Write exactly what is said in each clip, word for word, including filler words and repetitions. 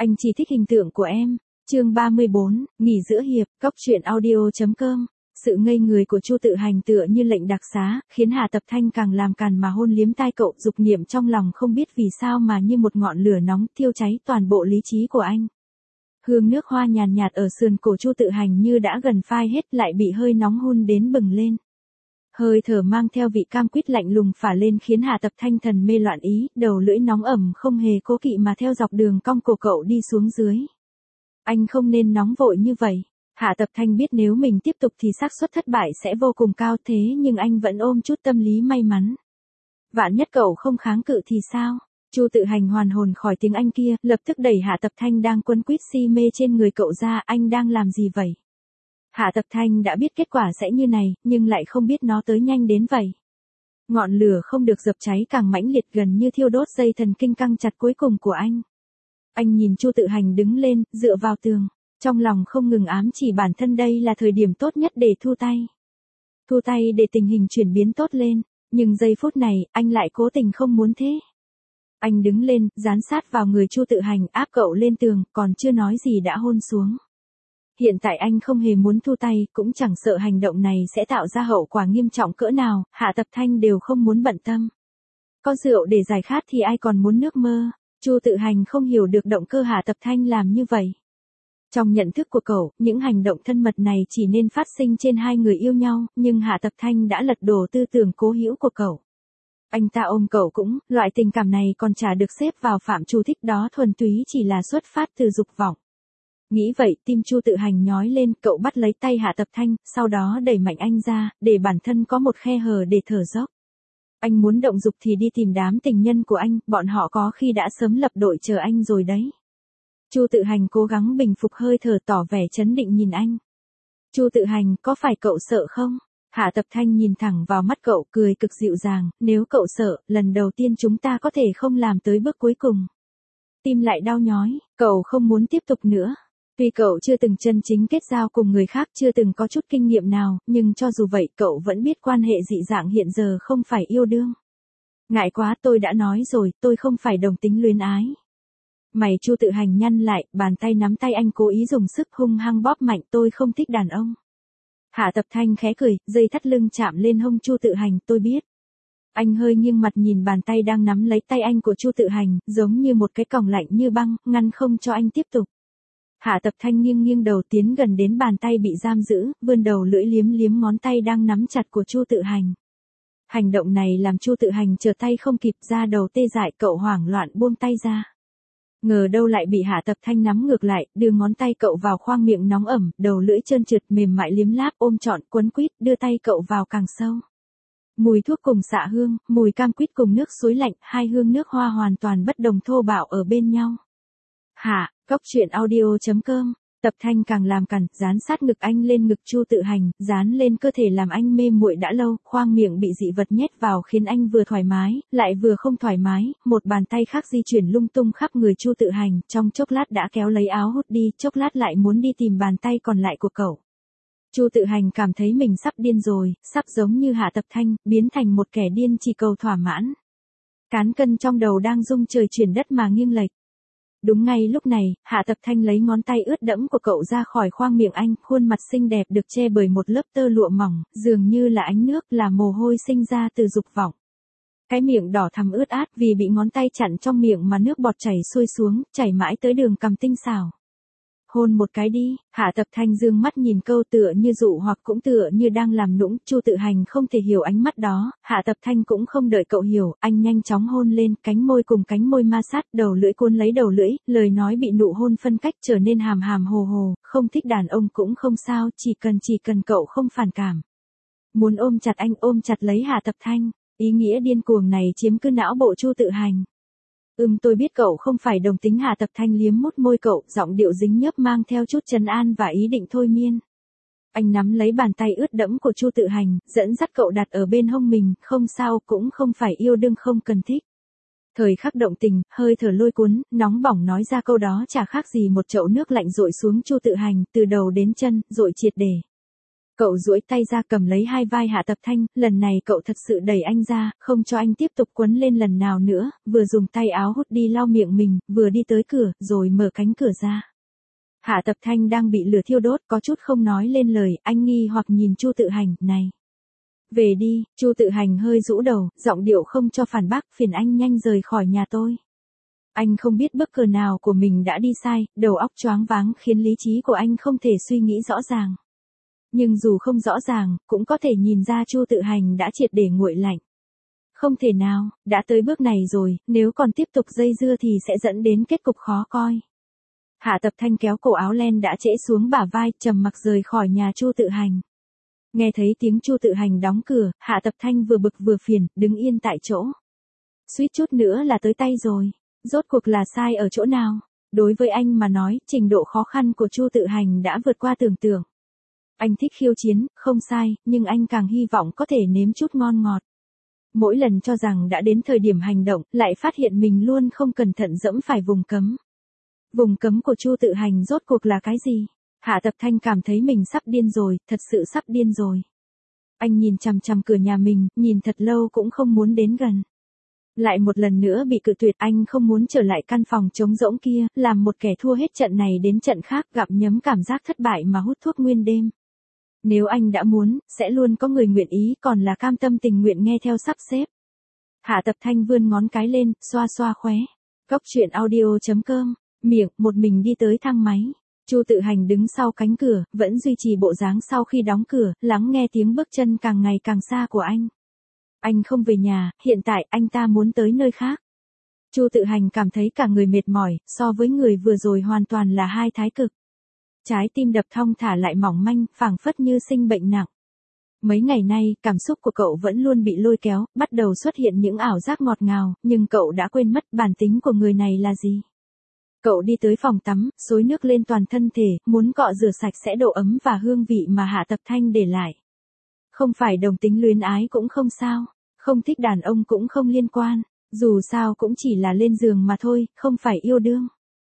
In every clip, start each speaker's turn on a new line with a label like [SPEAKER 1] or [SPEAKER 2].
[SPEAKER 1] Anh chỉ thích hình tượng của em. Chương ba mươi bốn, nghỉ giữa hiệp, cóc truyện audio chấm com. Sự ngây người của Chu Tự Hành tựa như lệnh đặc xá, khiến Hà Tập Thanh càng làm càn mà hôn liếm tai cậu, dục niệm trong lòng không biết vì sao mà như một ngọn lửa nóng thiêu cháy toàn bộ lý trí của anh. Hương nước hoa nhàn nhạt ở sườn cổ Chu Tự Hành như đã gần phai hết lại bị hơi nóng hun đến bừng lên. Hơi thở mang theo vị cam quýt lạnh lùng phả lên khiến Hà Tập Thanh thần mê loạn ý, đầu lưỡi nóng ẩm không hề cố kỵ mà theo dọc đường cong cổ cậu đi xuống dưới. Anh không nên nóng vội như vậy. Hà Tập Thanh biết nếu mình tiếp tục thì xác suất thất bại sẽ vô cùng cao, thế nhưng anh vẫn ôm chút tâm lý may mắn. Vạn nhất cậu không kháng cự thì sao? Chu Tự Hành hoàn hồn khỏi tiếng Anh kia, lập tức đẩy Hà Tập Thanh đang quấn quýt si mê trên người cậu ra. Anh đang làm gì vậy? Hà Tập Thanh đã biết kết quả sẽ như này, nhưng lại không biết nó tới nhanh đến vậy. Ngọn lửa không được dập cháy càng mãnh liệt, gần như thiêu đốt dây thần kinh căng chặt cuối cùng của anh. Anh nhìn Chu Tự Hành đứng lên, dựa vào tường, trong lòng không ngừng ám chỉ bản thân đây là thời điểm tốt nhất để thu tay. Thu tay để tình hình chuyển biến tốt lên, nhưng giây phút này, anh lại cố tình không muốn thế. Anh đứng lên, dán sát vào người Chu Tự Hành, áp cậu lên tường, còn chưa nói gì đã hôn xuống. Hiện tại anh không hề muốn thu tay, cũng chẳng sợ hành động này sẽ tạo ra hậu quả nghiêm trọng cỡ nào, Hạ Tập Thanh đều không muốn bận tâm. Có rượu để giải khát thì ai còn muốn nước mơ. Chu Tự Hành không hiểu được động cơ Hạ Tập Thanh làm như vậy. Trong nhận thức của cậu, những hành động thân mật này chỉ nên phát sinh trên hai người yêu nhau, nhưng Hạ Tập Thanh đã lật đổ tư tưởng cố hữu của cậu. Anh ta ôm cậu cũng, loại tình cảm này còn chả được xếp vào phạm trù thích, đó thuần túy chỉ là xuất phát từ dục vọng. Nghĩ vậy, tim Chu Tự Hành nhói lên, cậu bắt lấy tay Hạ Tập Thanh, sau đó đẩy mạnh anh ra, để bản thân có một khe hở để thở dốc. Anh muốn động dục thì đi tìm đám tình nhân của anh, bọn họ có khi đã sớm lập đội chờ anh rồi đấy. Chu Tự Hành cố gắng bình phục hơi thở, tỏ vẻ trấn định nhìn anh. Chu Tự Hành, có phải cậu sợ không? Hạ Tập Thanh nhìn thẳng vào mắt cậu, cười cực dịu dàng, nếu cậu sợ, lần đầu tiên chúng ta có thể không làm tới bước cuối cùng. Tim lại đau nhói, cậu không muốn tiếp tục nữa. Tuy cậu chưa từng chân chính kết giao cùng người khác, chưa từng có chút kinh nghiệm nào, nhưng cho dù vậy cậu vẫn biết quan hệ dị dạng hiện giờ không phải yêu đương. Ngại quá, tôi đã nói rồi, tôi không phải đồng tính luyến ái. Mày Chu Tự Hành nhăn lại, bàn tay nắm tay anh cố ý dùng sức hung hăng bóp mạnh, tôi không thích đàn ông. Hạ Tập Thanh khẽ cười, dây thắt lưng chạm lên hông Chu Tự Hành, tôi biết. Anh hơi nghiêng mặt nhìn bàn tay đang nắm lấy tay anh của Chu Tự Hành, giống như một cái còng lạnh như băng, ngăn không cho anh tiếp tục. Hạ Tập Thanh nghiêng nghiêng đầu tiến gần đến bàn tay bị giam giữ, vươn đầu lưỡi liếm liếm ngón tay đang nắm chặt của Chu Tự Hành. Hành động này làm Chu Tự Hành trở tay không kịp, ra đầu tê dại, cậu hoảng loạn buông tay ra. Ngờ đâu lại bị Hạ Tập Thanh nắm ngược lại, đưa ngón tay cậu vào khoang miệng nóng ẩm, đầu lưỡi trơn trượt mềm mại liếm láp, ôm trọn quấn quýt, đưa tay cậu vào càng sâu. Mùi thuốc cùng xạ hương, mùi cam quýt cùng nước suối lạnh, hai hương nước hoa hoàn toàn bất đồng thô bạo ở bên nhau. Hạ, cóc truyện audio chấm com. Tập Thanh càng làm cằn, dán sát ngực anh lên ngực Chu Tự Hành, dán lên cơ thể làm anh mê muội đã lâu, khoang miệng bị dị vật nhét vào khiến anh vừa thoải mái, lại vừa không thoải mái, một bàn tay khác di chuyển lung tung khắp người Chu Tự Hành, trong chốc lát đã kéo lấy áo hút đi, chốc lát lại muốn đi tìm bàn tay còn lại của cậu. Chu Tự Hành cảm thấy mình sắp điên rồi, sắp giống như Hạ Tập Thanh, biến thành một kẻ điên chỉ cầu thỏa mãn. Cán cân trong đầu đang rung trời chuyển đất mà nghiêng lệch. Đúng ngay lúc này, Hạ Tập Thanh lấy ngón tay ướt đẫm của cậu ra khỏi khoang miệng anh, khuôn mặt xinh đẹp được che bởi một lớp tơ lụa mỏng, dường như là ánh nước, là mồ hôi sinh ra từ dục vọng. Cái miệng đỏ thắm ướt át vì bị ngón tay chặn trong miệng mà nước bọt chảy xuôi xuống, chảy mãi tới đường cằm tinh xảo. Hôn một cái đi. Hạ Tập Thanh dương mắt nhìn câu, tựa như dụ hoặc cũng tựa như đang làm nũng. Chu Tự Hành không thể hiểu ánh mắt đó, Hạ Tập Thanh cũng không đợi cậu hiểu, anh nhanh chóng hôn lên, cánh môi cùng cánh môi ma sát, đầu lưỡi cuốn lấy đầu lưỡi, lời nói bị nụ hôn phân cách trở nên hàm hàm hồ hồ, không thích đàn ông cũng không sao, chỉ cần chỉ cần cậu không phản cảm. Muốn ôm chặt anh, ôm chặt lấy Hạ Tập Thanh, ý nghĩa điên cuồng này chiếm cứ não bộ Chu Tự Hành. Ừm tôi biết cậu không phải đồng tính. Hạ Tập Thanh liếm mút môi cậu, giọng điệu dính nhớp mang theo chút trấn an và ý định thôi miên. Anh nắm lấy bàn tay ướt đẫm của Chu Tự Hành, dẫn dắt cậu đặt ở bên hông mình, không sao, cũng không phải yêu đương không cần thích. Thời khắc động tình, hơi thở lôi cuốn, nóng bỏng nói ra câu đó chả khác gì một chậu nước lạnh dội xuống Chu Tự Hành, từ đầu đến chân, dội triệt để. Cậu duỗi tay ra cầm lấy hai vai Hạ Tập Thanh, lần này cậu thật sự đẩy anh ra, không cho anh tiếp tục quấn lên lần nào nữa, vừa dùng tay áo hút đi lau miệng mình, vừa đi tới cửa, rồi mở cánh cửa ra. Hạ Tập Thanh đang bị lửa thiêu đốt, có chút không nói lên lời, anh nghi hoặc nhìn Chu Tự Hành, này. Về đi, Chu Tự Hành hơi rũ đầu, giọng điệu không cho phản bác, phiền anh nhanh rời khỏi nhà tôi. Anh không biết bước cờ nào của mình đã đi sai, đầu óc choáng váng khiến lý trí của anh không thể suy nghĩ rõ ràng. Nhưng dù không rõ ràng, cũng có thể nhìn ra Chu Tự Hành đã triệt để nguội lạnh. Không thể nào, đã tới bước này rồi, nếu còn tiếp tục dây dưa thì sẽ dẫn đến kết cục khó coi. Hạ Tập Thanh kéo cổ áo len đã trễ xuống bả vai, trầm mặc rời khỏi nhà Chu Tự Hành. Nghe thấy tiếng Chu Tự Hành đóng cửa, Hạ Tập Thanh vừa bực vừa phiền, đứng yên tại chỗ. Suýt chút nữa là tới tay rồi. Rốt cuộc là sai ở chỗ nào? Đối với anh mà nói, trình độ khó khăn của Chu Tự Hành đã vượt qua tưởng tượng. Anh thích khiêu chiến, không sai, nhưng anh càng hy vọng có thể nếm chút ngon ngọt. Mỗi lần cho rằng đã đến thời điểm hành động, lại phát hiện mình luôn không cẩn thận dẫm phải vùng cấm. Vùng cấm của Chu Tự Hành rốt cuộc là cái gì? Hạ Tập Thanh cảm thấy mình sắp điên rồi, thật sự sắp điên rồi. Anh nhìn chằm chằm cửa nhà mình, nhìn thật lâu cũng không muốn đến gần. Lại một lần nữa bị cự tuyệt, anh không muốn trở lại căn phòng trống rỗng kia, làm một kẻ thua hết trận này đến trận khác, gặm nhấm cảm giác thất bại mà hút thuốc nguyên đêm. Nếu anh đã muốn, sẽ luôn có người nguyện ý, còn là cam tâm tình nguyện nghe theo sắp xếp. Hạ Tập Thanh vươn ngón cái lên, xoa xoa khóe. Cốc truyện audio chấm com, miệng, một mình đi tới thang máy. Chu Tự Hành đứng sau cánh cửa, vẫn duy trì bộ dáng sau khi đóng cửa, lắng nghe tiếng bước chân càng ngày càng xa của anh. Anh không về nhà, hiện tại anh ta muốn tới nơi khác. Chu Tự Hành cảm thấy cả người mệt mỏi, so với người vừa rồi hoàn toàn là hai thái cực. Trái tim đập thong thả lại mỏng manh, phảng phất như sinh bệnh nặng. Mấy ngày nay, cảm xúc của cậu vẫn luôn bị lôi kéo, bắt đầu xuất hiện những ảo giác ngọt ngào, nhưng cậu đã quên mất bản tính của người này là gì. Cậu đi tới phòng tắm, xối nước lên toàn thân thể, muốn cọ rửa sạch sẽ độ ấm và hương vị mà Hạ Tập Thanh để lại. Không phải đồng tính luyến ái cũng không sao, không thích đàn ông cũng không liên quan, dù sao cũng chỉ là lên giường mà thôi, không phải yêu đương.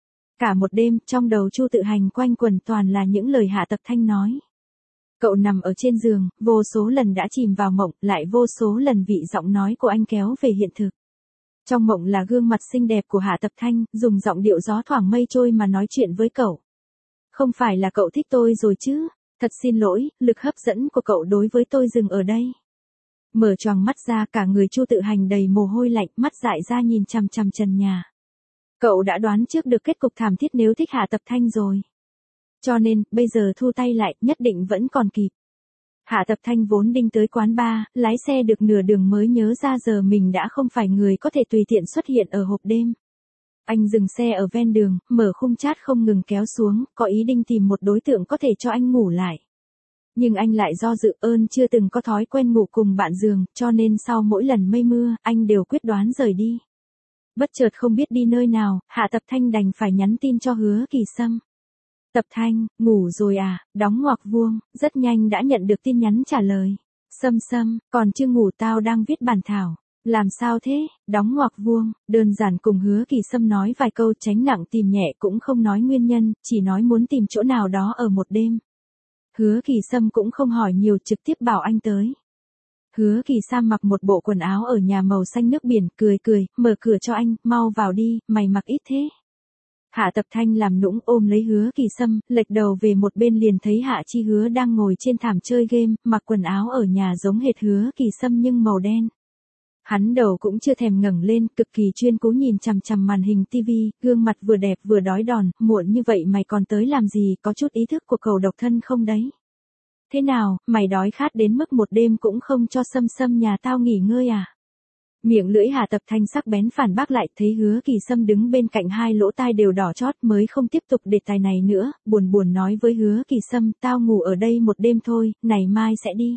[SPEAKER 1] Cả một đêm, trong đầu Chu Tự Hành quanh quẩn toàn là những lời Hạ Tập Thanh nói. Cậu nằm ở trên giường, vô số lần đã chìm vào mộng, lại vô số lần vị giọng nói của anh kéo về hiện thực. Trong mộng là gương mặt xinh đẹp của Hạ Tập Thanh, dùng giọng điệu gió thoảng mây trôi mà nói chuyện với cậu. Không phải là cậu thích tôi rồi chứ? Thật xin lỗi, lực hấp dẫn của cậu đối với tôi dừng ở đây. Mở choàng mắt ra, cả người Chu Tự Hành đầy mồ hôi lạnh, mắt dại ra nhìn chằm chằm trần nhà. Cậu đã đoán trước được kết cục thảm thiết nếu thích Hạ Tập Thanh rồi. Cho nên, bây giờ thu tay lại, nhất định vẫn còn kịp. Hạ Tập Thanh vốn định tới quán bar, lái xe được nửa đường mới nhớ ra giờ mình đã không phải người có thể tùy tiện xuất hiện ở hộp đêm. Anh dừng xe ở ven đường, mở khung chat không ngừng kéo xuống, có ý định tìm một đối tượng có thể cho anh ngủ lại. Nhưng anh lại do dự, ơn chưa từng có thói quen ngủ cùng bạn giường, cho nên sau mỗi lần mây mưa, anh đều quyết đoán rời đi. Bất chợt không biết đi nơi nào, Hạ Tập Thanh đành phải nhắn tin cho Hứa Kỳ Sâm. Tập Thanh, ngủ rồi à, đóng ngoặc vuông, rất nhanh đã nhận được tin nhắn trả lời. Sâm Sâm, còn chưa ngủ, tao đang viết bản thảo. Làm sao thế, đóng ngoặc vuông, đơn giản cùng Hứa Kỳ Sâm nói vài câu tránh nặng tìm nhẹ, cũng không nói nguyên nhân, chỉ nói muốn tìm chỗ nào đó ở một đêm. Hứa Kỳ Sâm cũng không hỏi nhiều, trực tiếp bảo anh tới. Hứa Kỳ Sam mặc một bộ quần áo ở nhà màu xanh nước biển, cười cười, mở cửa cho anh, mau vào đi, mày mặc ít thế. Hạ Tập Thanh làm nũng ôm lấy Hứa Kỳ Sâm, lệch đầu về một bên liền thấy Hạ Chi Hứa đang ngồi trên thảm chơi game, mặc quần áo ở nhà giống hệt Hứa Kỳ Sâm nhưng màu đen. Hắn đầu cũng chưa thèm ngẩng lên, cực kỳ chuyên cố nhìn chằm chằm màn hình tivi, gương mặt vừa đẹp vừa đói đòn, muộn như vậy mày còn tới làm gì, có chút ý thức của cậu độc thân không đấy? Thế nào, mày đói khát đến mức một đêm cũng không cho Sâm Sâm nhà tao nghỉ ngơi à? Miệng lưỡi Hạ Tập Thanh sắc bén phản bác lại, thấy Hứa Kỳ Sâm đứng bên cạnh hai lỗ tai đều đỏ chót mới không tiếp tục đề tài này nữa, buồn buồn nói với Hứa Kỳ Sâm, tao ngủ ở đây một đêm thôi, này mai sẽ đi.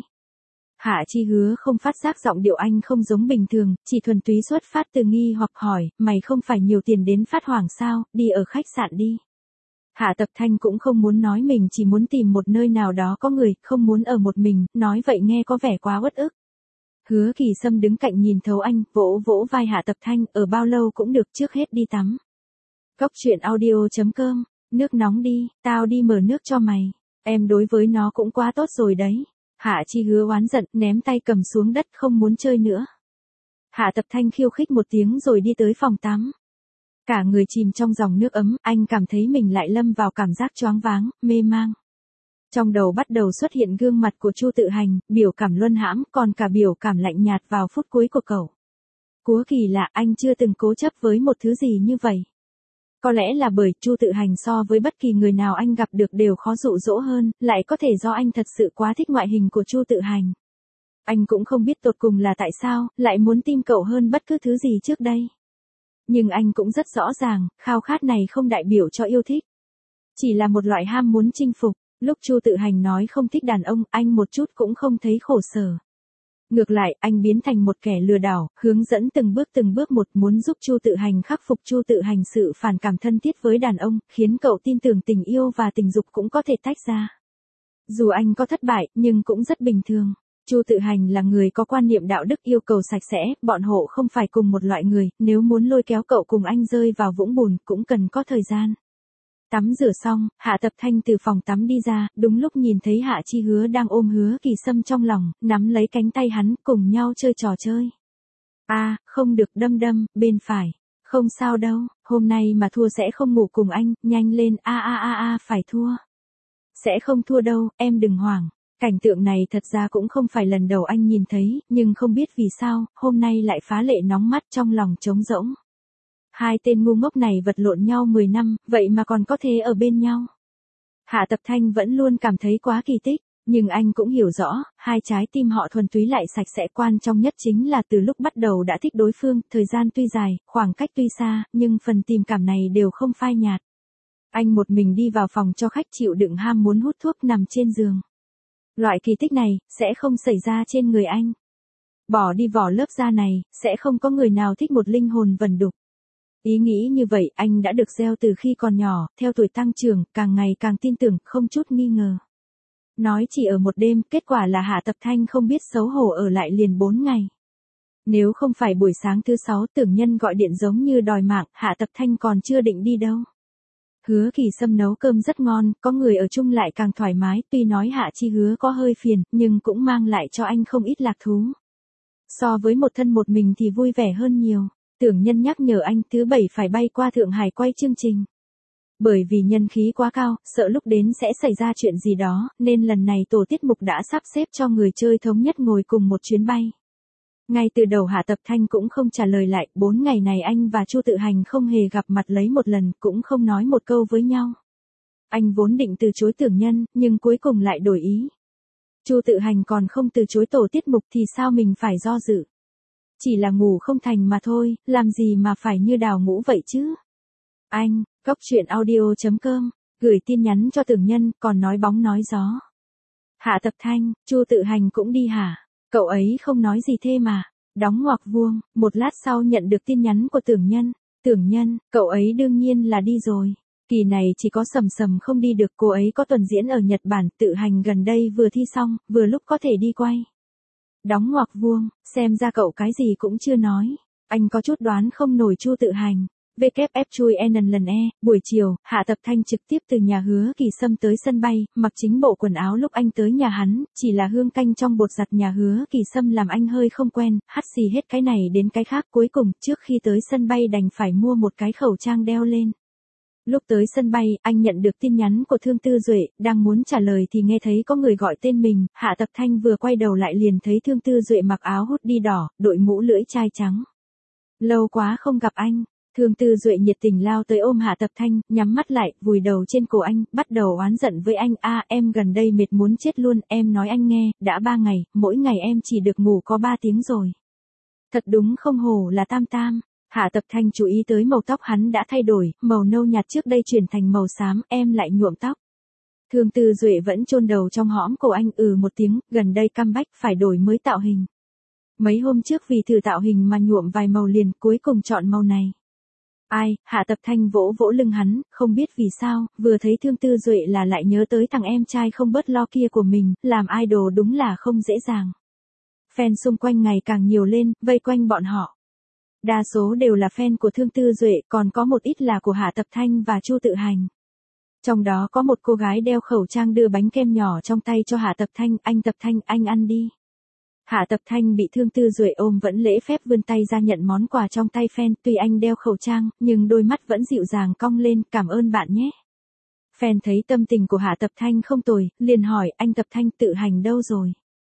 [SPEAKER 1] Hạ Chi Hứa không phát giác giọng điệu anh không giống bình thường, chỉ thuần túy xuất phát từ nghi hoặc hỏi, mày không phải nhiều tiền đến phát hoảng sao, đi ở khách sạn đi. Hạ Tập Thanh cũng không muốn nói mình chỉ muốn tìm một nơi nào đó có người, không muốn ở một mình, nói vậy nghe có vẻ quá uất ức. Hứa Kỳ Sâm đứng cạnh nhìn thấu anh, vỗ vỗ vai Hạ Tập Thanh, ở bao lâu cũng được, trước hết đi tắm. Cốc truyện audio chấm com, nước nóng đi, tao đi mở nước cho mày. Em đối với nó cũng quá tốt rồi đấy. Hạ Chi Hứa oán giận, ném tay cầm xuống đất không muốn chơi nữa. Hạ Tập Thanh khiêu khích một tiếng rồi đi tới phòng tắm. Cả người chìm trong dòng nước ấm, anh cảm thấy mình lại lâm vào cảm giác choáng váng, mê mang. Trong đầu bắt đầu xuất hiện gương mặt của Chu Tự Hành, biểu cảm luân hãm, còn cả biểu cảm lạnh nhạt vào phút cuối của cậu. Cúa kỳ lạ, anh chưa từng cố chấp với một thứ gì như vậy. Có lẽ là bởi Chu Tự Hành so với bất kỳ người nào anh gặp được đều khó dụ dỗ hơn, lại có thể do anh thật sự quá thích ngoại hình của Chu Tự Hành. Anh cũng không biết tột cùng là tại sao, lại muốn tin cậu hơn bất cứ thứ gì trước đây. Nhưng anh cũng rất rõ ràng, khao khát này không đại biểu cho yêu thích. Chỉ là một loại ham muốn chinh phục. Lúc Chu Tự Hành nói không thích đàn ông, anh một chút cũng không thấy khổ sở. Ngược lại, anh biến thành một kẻ lừa đảo, hướng dẫn từng bước từng bước một, muốn giúp Chu Tự Hành khắc phục Chu Tự Hành sự phản cảm thân thiết với đàn ông, khiến cậu tin tưởng tình yêu và tình dục cũng có thể tách ra. Dù anh có thất bại, nhưng cũng rất bình thường. Chu Tự Hành là người có quan niệm đạo đức yêu cầu sạch sẽ, bọn họ không phải cùng một loại người, nếu muốn lôi kéo cậu cùng anh rơi vào vũng bùn, cũng cần có thời gian. Tắm rửa xong, Hạ Tập Thanh từ phòng tắm đi ra, đúng lúc nhìn thấy Hạ Chi Hứa đang ôm Hứa Kỳ Sâm trong lòng, nắm lấy cánh tay hắn, cùng nhau chơi trò chơi. A, à, không được, đâm đâm, bên phải. Không sao đâu, hôm nay mà thua sẽ không ngủ cùng anh, nhanh lên, a a a a, phải thua. Sẽ không thua đâu, em đừng hoảng. Cảnh tượng này thật ra cũng không phải lần đầu anh nhìn thấy, nhưng không biết vì sao, hôm nay lại phá lệ nóng mắt, trong lòng trống rỗng. Hai tên ngu ngốc này vật lộn nhau mười năm, vậy mà còn có thể ở bên nhau. Hạ Tập Thanh vẫn luôn cảm thấy quá kỳ tích, nhưng anh cũng hiểu rõ, hai trái tim họ thuần túy lại sạch sẽ, quan trọng nhất chính là từ lúc bắt đầu đã thích đối phương, thời gian tuy dài, khoảng cách tuy xa, nhưng phần tình cảm này đều không phai nhạt. Anh một mình đi vào phòng cho khách, chịu đựng ham muốn hút thuốc, nằm trên giường. Loại kỳ tích này, sẽ không xảy ra trên người anh. Bỏ đi vỏ lớp da này, sẽ không có người nào thích một linh hồn vẩn đục. Ý nghĩ như vậy anh đã được gieo từ khi còn nhỏ, theo tuổi tăng trưởng, càng ngày càng tin tưởng, không chút nghi ngờ. Nói chỉ ở một đêm, kết quả là Hạ Tập Thanh không biết xấu hổ ở lại liền bốn ngày. Nếu không phải buổi sáng thứ sáu Tưởng Nhân gọi điện giống như đòi mạng, Hạ Tập Thanh còn chưa định đi đâu. Hứa Kỳ Sâm nấu cơm rất ngon, có người ở chung lại càng thoải mái, tuy nói Hạ Chi Hứa có hơi phiền, nhưng cũng mang lại cho anh không ít lạc thú. So với một thân một mình thì vui vẻ hơn nhiều. Tưởng Nhân nhắc nhở anh thứ bảy phải bay qua Thượng Hải quay chương trình. Bởi vì nhân khí quá cao, sợ lúc đến sẽ xảy ra chuyện gì đó, nên lần này tổ tiết mục đã sắp xếp cho người chơi thống nhất ngồi cùng một chuyến bay. Ngay từ đầu Hạ Tập Thanh cũng không trả lời lại, bốn ngày này anh và Chu Tự Hành không hề gặp mặt lấy một lần, cũng không nói một câu với nhau. Anh vốn định từ chối Tưởng Nhân, nhưng cuối cùng lại đổi ý. Chu Tự Hành còn không từ chối tổ tiết mục thì sao mình phải do dự. Chỉ là ngủ không thành mà thôi, làm gì mà phải như đào ngũ vậy chứ. Anh, Cốc Truyện Audio chấm com, gửi tin nhắn cho Tưởng Nhân, còn nói bóng nói gió. Hạ Tập Thanh, Chu Tự Hành cũng đi hả? Cậu ấy không nói gì thế mà. Đóng ngoặc vuông, một lát sau nhận được tin nhắn của Tưởng Nhân. Tưởng Nhân, cậu ấy đương nhiên là đi rồi. Kỳ này chỉ có Sầm Sầm không đi được, cô ấy có tuần diễn ở Nhật Bản, Tự Hành gần đây vừa thi xong, vừa lúc có thể đi quay. Đóng ngoặc vuông, xem ra cậu cái gì cũng chưa nói. Anh có chút đoán không nổi Chu Tự Hành. vê kép ép chui n lần e, buổi chiều, Hạ Tập Thanh trực tiếp từ nhà Hứa Kỳ Sâm tới sân bay, mặc chính bộ quần áo lúc anh tới nhà hắn, chỉ là hương canh trong bột giặt nhà Hứa Kỳ Sâm làm anh hơi không quen, hắt xì hết cái này đến cái khác, cuối cùng, trước khi tới sân bay đành phải mua một cái khẩu trang đeo lên. Lúc tới sân bay, anh nhận được tin nhắn của Thương Tư Duệ, đang muốn trả lời thì nghe thấy có người gọi tên mình, Hạ Tập Thanh vừa quay đầu lại liền thấy Thương Tư Duệ mặc áo hoodie đỏ, đội mũ lưỡi chai trắng. Lâu quá không gặp anh. Thương Tư Duệ nhiệt tình lao tới ôm Hạ Tập Thanh, nhắm mắt lại, vùi đầu trên cổ anh, bắt đầu oán giận với anh. A, em gần đây mệt muốn chết luôn, em nói anh nghe, đã ba ngày, mỗi ngày em chỉ được ngủ có ba tiếng rồi. Thật đúng không hổ là Tam Tam. Hạ Tập Thanh chú ý tới màu tóc hắn đã thay đổi, màu nâu nhạt trước đây chuyển thành màu xám, em lại nhuộm tóc. Thương Tư Duệ vẫn chôn đầu trong hõm cổ anh, ừ một tiếng, gần đây comeback phải đổi mới tạo hình. Mấy hôm trước vì thử tạo hình mà nhuộm vài màu liền, cuối cùng chọn màu này. Ai, Hạ Tập Thanh vỗ vỗ lưng hắn, không biết vì sao, vừa thấy Thương Tư Duệ là lại nhớ tới thằng em trai không bớt lo kia của mình, làm idol đúng là không dễ dàng. Fan xung quanh ngày càng nhiều lên, vây quanh bọn họ. Đa số đều là fan của Thương Tư Duệ, còn có một ít là của Hạ Tập Thanh và Chu Tự Hành. Trong đó có một cô gái đeo khẩu trang đưa bánh kem nhỏ trong tay cho Hạ Tập Thanh, anh Tập Thanh, anh ăn đi. Hạ Tập Thanh bị Thương Tư Duệ ôm vẫn lễ phép vươn tay ra nhận món quà trong tay fan, tuy anh đeo khẩu trang, nhưng đôi mắt vẫn dịu dàng cong lên, cảm ơn bạn nhé. Fan thấy tâm tình của Hạ Tập Thanh không tồi, liền hỏi, anh Tập Thanh Tự Hành đâu rồi?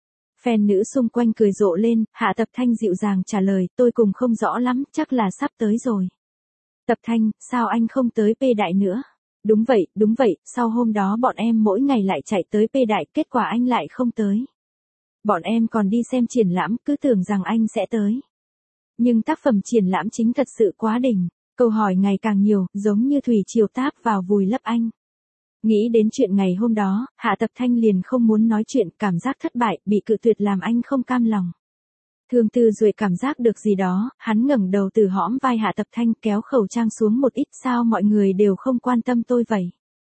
[SPEAKER 1] Fan nữ xung quanh cười rộ lên, Hạ Tập Thanh dịu dàng trả lời, tôi cũng không rõ lắm, chắc là sắp tới rồi. Tập Thanh, sao anh không tới P Đại nữa? Đúng vậy, đúng vậy, sau hôm đó bọn em mỗi ngày lại chạy tới P Đại, kết quả anh lại không tới. Bọn em còn đi xem triển lãm, cứ tưởng rằng anh sẽ tới. Nhưng tác phẩm triển lãm chính thật sự quá đỉnh, câu hỏi ngày càng nhiều, giống như thủy triều táp vào vùi lấp anh. Nghĩ đến chuyện ngày hôm đó, Hạ Tập Thanh liền không muốn nói chuyện, cảm giác thất bại, bị cự tuyệt làm anh không cam lòng. Thương Tư Duệ cảm giác được gì đó, hắn ngẩng đầu từ hõm vai Hạ Tập Thanh kéo khẩu trang xuống một ít, sao mọi người đều không quan tâm tôi vậy.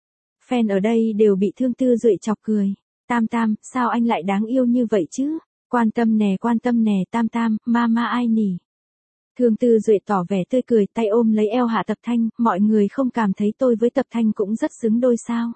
[SPEAKER 1] Fan ở đây đều bị Thương Tư Duệ chọc cười. Tam Tam, sao anh lại đáng yêu như vậy chứ? Quan tâm nè, quan tâm nè, Tam Tam, mama ai nỉ. Thương Tư Duệ tỏ vẻ tươi cười, tay ôm lấy eo Hạ Tập Thanh, mọi người không cảm thấy tôi với Tập Thanh cũng rất xứng đôi sao?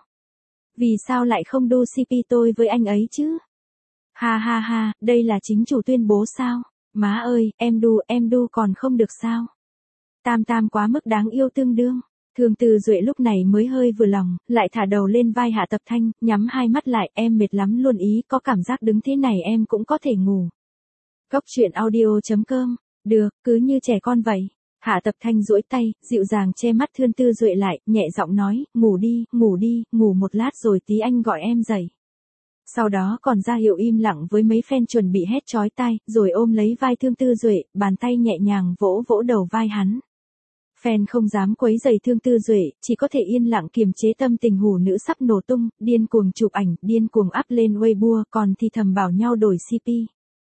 [SPEAKER 1] Vì sao lại không đu xê pê tôi với anh ấy chứ? Ha ha ha, đây là chính chủ tuyên bố sao? Má ơi, em đu, em đu còn không được sao? Tam Tam quá mức đáng yêu tương đương. Thương Tư Duệ lúc này mới hơi vừa lòng, lại thả đầu lên vai Hạ Tập Thanh, nhắm hai mắt lại, em mệt lắm luôn ý, có cảm giác đứng thế này em cũng có thể ngủ. Góc truyện audio chấm com, được, cứ như trẻ con vậy. Hạ Tập Thanh duỗi tay, dịu dàng che mắt Thương Tư Duệ lại, nhẹ giọng nói, ngủ đi, ngủ đi, ngủ một lát rồi tí anh gọi em dậy. Sau đó còn ra hiệu im lặng với mấy fan chuẩn bị hét chói tai, rồi ôm lấy vai Thương Tư Duệ, bàn tay nhẹ nhàng vỗ vỗ đầu vai hắn. Fan không dám quấy rầy Thương Tư Duệ, chỉ có thể yên lặng kiềm chế tâm tình hủ nữ sắp nổ tung, điên cuồng chụp ảnh, điên cuồng up lên Weibo, còn thì thầm bảo nhau đổi xê pê.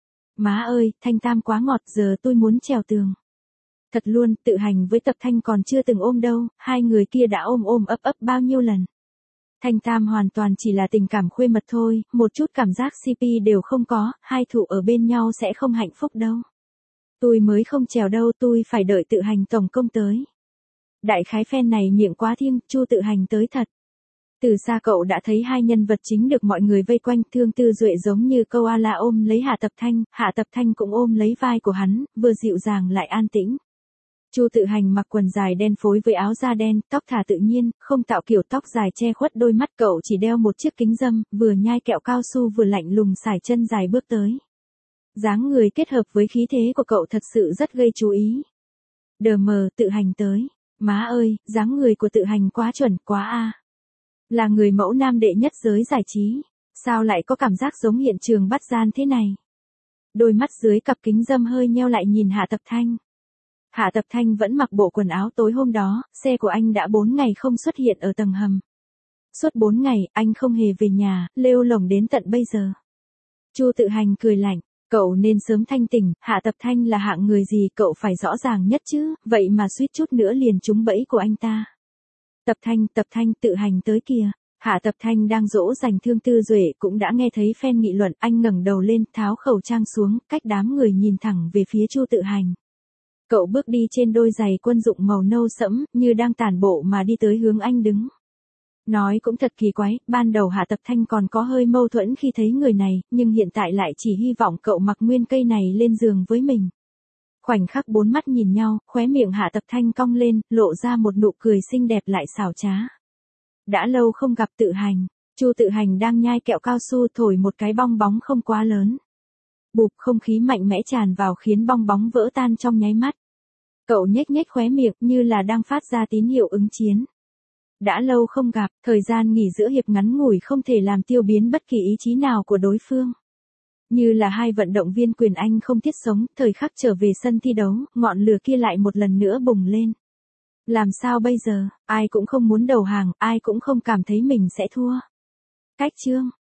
[SPEAKER 1] Má ơi, Thanh Tam quá ngọt, giờ tôi muốn trèo tường. Thật luôn, Tự Hành với Tập Thanh còn chưa từng ôm đâu, hai người kia đã ôm ôm ấp ấp bao nhiêu lần. Thanh Tam hoàn toàn chỉ là tình cảm khuê mật thôi, một chút cảm giác xê pê đều không có, hai thụ ở bên nhau sẽ không hạnh phúc đâu. Tôi mới không trèo đâu, tôi phải đợi Tự Hành tổng công tới. Đại khái fan này miệng quá thiêng, Chu Tự Hành tới thật. Từ xa cậu đã thấy hai nhân vật chính được mọi người vây quanh, Thương Tư Duệ giống như koala ôm lấy Hạ Tập Thanh, Hạ Tập Thanh cũng ôm lấy vai của hắn, vừa dịu dàng lại an tĩnh. Chu Tự Hành mặc quần dài đen phối với áo da đen, tóc thả tự nhiên, không tạo kiểu tóc dài che khuất đôi mắt, cậu chỉ đeo một chiếc kính râm, vừa nhai kẹo cao su vừa lạnh lùng sải chân dài bước tới. Dáng người kết hợp với khí thế của cậu thật sự rất gây chú ý. Đờ mờ, Tự Hành tới. Má ơi, dáng người của Tự Hành quá chuẩn, quá a. Là người mẫu nam đệ nhất giới giải trí. Sao lại có cảm giác giống hiện trường bắt gian thế này? Đôi mắt dưới cặp kính râm hơi nheo lại nhìn Hạ Tập Thanh. Hạ Tập Thanh vẫn mặc bộ quần áo tối hôm đó, xe của anh đã bốn ngày không xuất hiện ở tầng hầm. Suốt bốn ngày, anh không hề về nhà, lêu lổng đến tận bây giờ. Chu Tự Hành cười lạnh, cậu nên sớm thanh tỉnh, Hạ Tập Thanh là hạng người gì cậu phải rõ ràng nhất chứ, vậy mà suýt chút nữa liền trúng bẫy của anh ta. Tập Thanh, Tập Thanh, Tự Hành tới kìa. Hạ Tập Thanh đang dỗ dành Thương Tư Duệ cũng đã nghe thấy fan nghị luận, anh ngẩng đầu lên, tháo khẩu trang xuống, cách đám người nhìn thẳng về phía Chu Tự Hành. Cậu bước đi trên đôi giày quân dụng màu nâu sẫm, như đang tản bộ mà đi tới hướng anh đứng. Nói cũng thật kỳ quái, ban đầu Hạ Tập Thanh còn có hơi mâu thuẫn khi thấy người này, nhưng hiện tại lại chỉ hy vọng cậu mặc nguyên cây này lên giường với mình. Khoảnh khắc bốn mắt nhìn nhau, khóe miệng Hạ Tập Thanh cong lên, lộ ra một nụ cười xinh đẹp lại xảo trá. Đã lâu không gặp Tự Hành, Chu Tự Hành đang nhai kẹo cao su thổi một cái bong bóng không quá lớn. Bụp, không khí mạnh mẽ tràn vào khiến bong bóng vỡ tan trong nháy mắt. Cậu nhếch nhếch khóe miệng như là đang phát ra tín hiệu ứng chiến. Đã lâu không gặp, thời gian nghỉ giữa hiệp ngắn ngủi không thể làm tiêu biến bất kỳ ý chí nào của đối phương. Như là hai vận động viên quyền Anh không thiết sống, thời khắc trở về sân thi đấu, ngọn lửa kia lại một lần nữa bùng lên. Làm sao bây giờ, ai cũng không muốn đầu hàng, ai cũng không cảm thấy mình sẽ thua. Cách chương